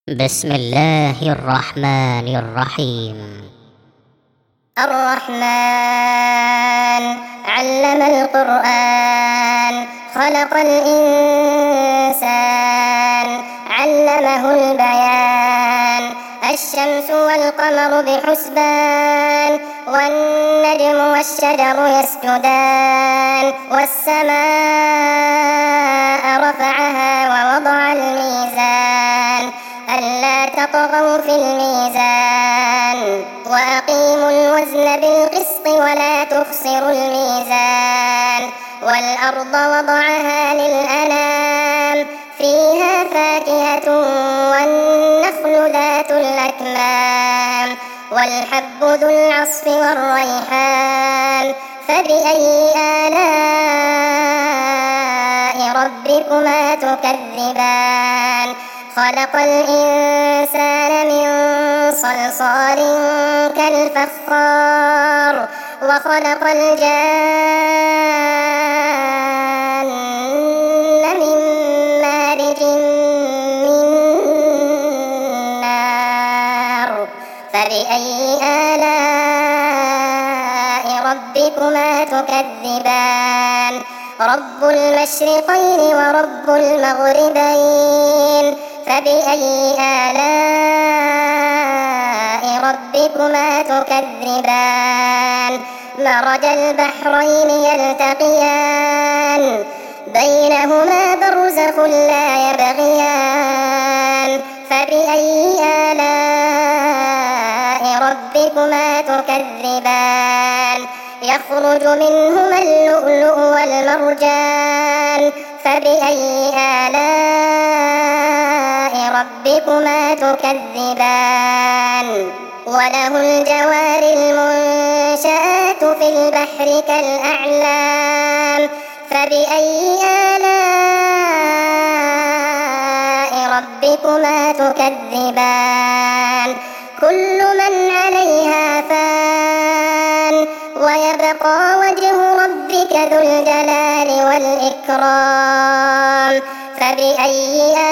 بسم الله الرحمن الرحيم. الرحمن علم القرآن خلق الإنسان علمه البيان. الشمس والقمر بحسبان والنجم والشجر يسجدان. والسماء رفعها ووضع الميزان ألا تطغوا في الميزان وأقيموا الوزن بالقسط ولا تخسروا الميزان. والأرض وضعها للأنام فيها فاكهة والنخل ذات الأكمام والحب ذو العصف والريحان. فبأي آلاء ربكما تكذبان؟ خلق الإنسان من صلصال كالفخار وخلق الجان من مارج من نار. فبأي آلاء ربكما تكذبان؟ رب المشرقين ورب المغربين. فبأي آلاء ربكما تكذبان؟ مرج البحرين يلتقيان بينهما برزخ لا يبغيان. فبأي آلاء ربكما تكذبان؟ يخرج منهما اللؤلؤ والمرجان. فبأي آلاء ربكما تكذبان؟ وله الجوار المنشآت في البحر كالأعلام. فبأي آلاء ربكما تكذبان؟ كل من عليها فان ويبقى وجه ربك ذو الجلال والإكرام. فبأي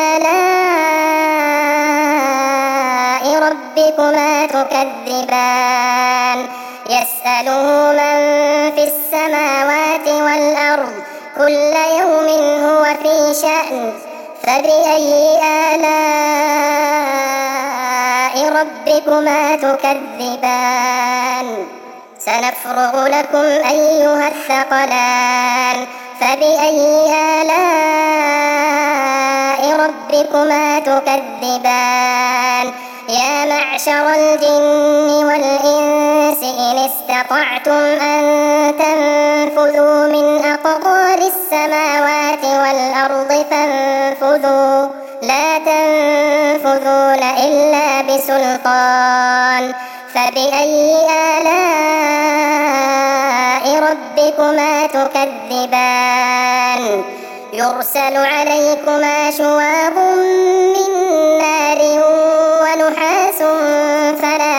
آلاء ربكما تكذبان؟ يسأله من في السماوات والأرض كل يوم هو في شأن. فبأي آلاء ربكما تكذبان؟ سنفرغ لكم أيها الثقلان. فبأي آلاء ربكما تكذبان؟ يا معشر الجن والإنس إن استطعتم أن تنفذوا من أقطار السماوات والأرض فانفذوا لا تنفذون إلا بسلطان. فبأي آلاء ربكما تكذبان؟ يرسل عليكما شواظ من نار ونحاس فلا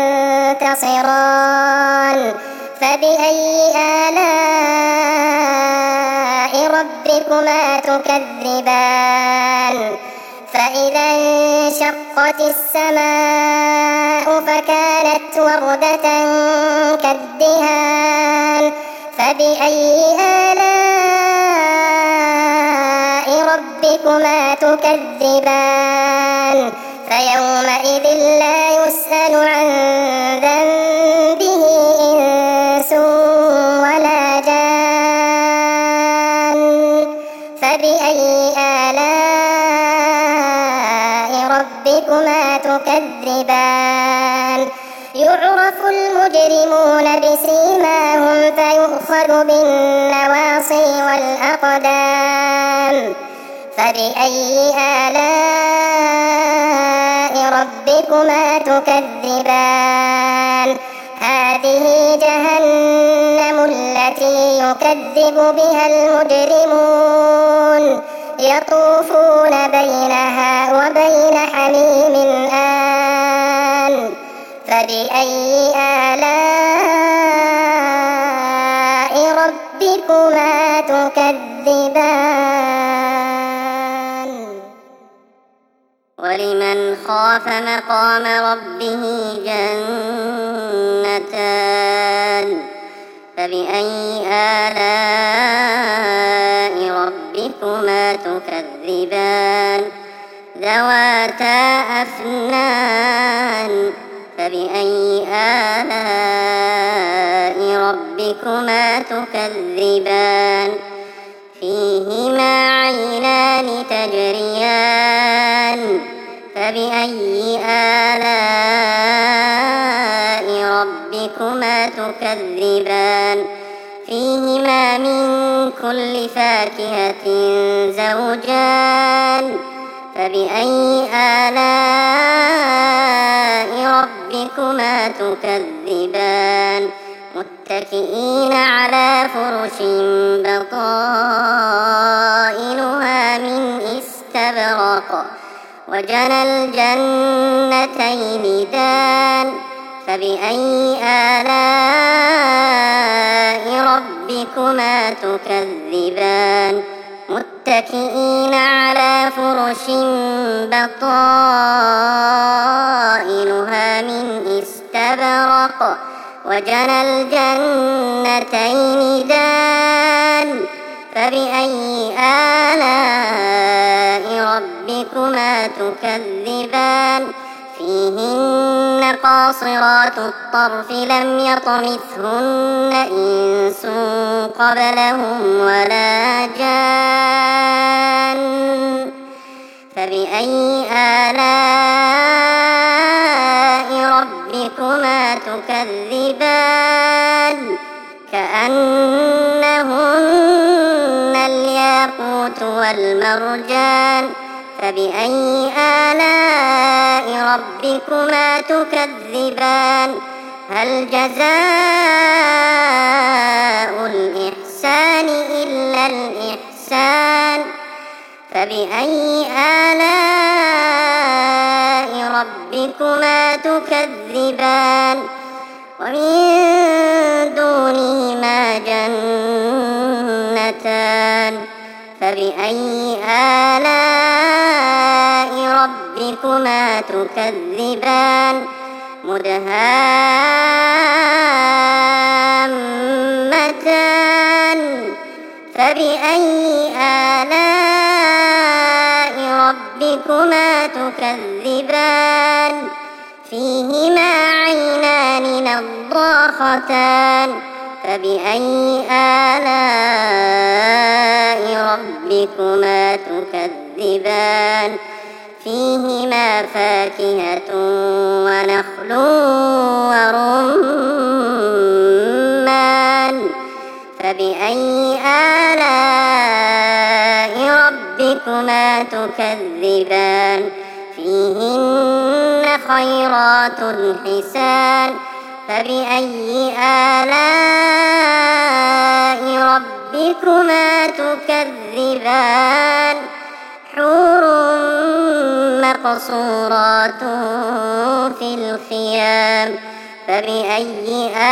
تنتصران. فبأي آلاء ربكما تكذبان؟ فإذا انشقت السماء فكانت وردة كالدهان. فبأي آلاء ربكما تكذبان؟ فيومئذ لا يسأل عن ذنبه إنس ولا جان. فبأي آلاء ربكما تكذبان؟ يعرف المجرمون بسيماهم فيؤخذ بالنواصي والأقدام. فبأي آلاء ربكما تكذبان؟ هذه جهنم التي يكذب بها المجرمون يطوفون بينها وبين حميم آن. فبأي آلاء ربكما تكذبان؟ ولمن ولمن خاف مقام ربه جنتان فبأي آلاء ربكما تكذبان ذواتا أفنان فبأي آلاء ربكما تكذبان فيهما عينان تجريان فبأي آلاء ربكما تكذبان فيهما من كل فاكهة زوجان فبأي آلاء ربكما تكذبان متكئين على فرش بطائنها من استبرق وجنى الجنتين دان فبأي آلاء ربكما تكذبان متكئين على فرش بطائنها من استبرق وجنى الجنتين دان فبأي آلاء ربكما تكذبان فيهن قاصرات الطرف لم يطمثهن إنس قبلهم ولا جان فبأي آلاء ربكما تكذبان كأنهن الياقوت والمرجان فبأي آلاء ربكما تكذبان هل جزاء الإحسان إلا الإحسان فبأي آلاء ربكما تكذبان ومن دونهما جنتان فبأي آلاء ربكما تكذبان مدهامتان فبأي آلاء ربكما تكذبان فيهما عينان نضاختان فبأي آلاء ربكما تكذبان فيهما فاكهة ونخل ورمان فبأي آلاء ربكما تكذبان فيهن خيرات حسان فبأي آلاء ربكما تكذبان حور مقصورات في الخيام فبأي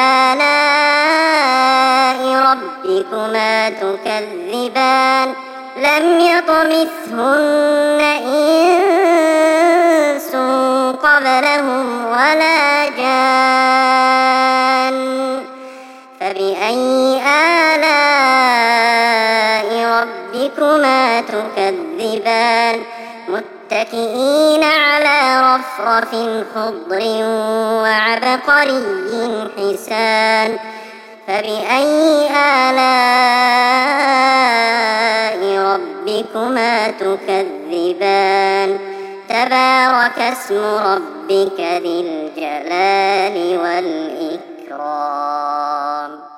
آلاء ربكما تكذبان لم يطمثهن إنس قبلهم ولا جان فبأي آلاء ربكما تكذبان متكئين على رفرف خضر وعبقري حسان فبأي آلاء ربكما تكذبان تبارك اسم ربك ذي الجلال والإكرام.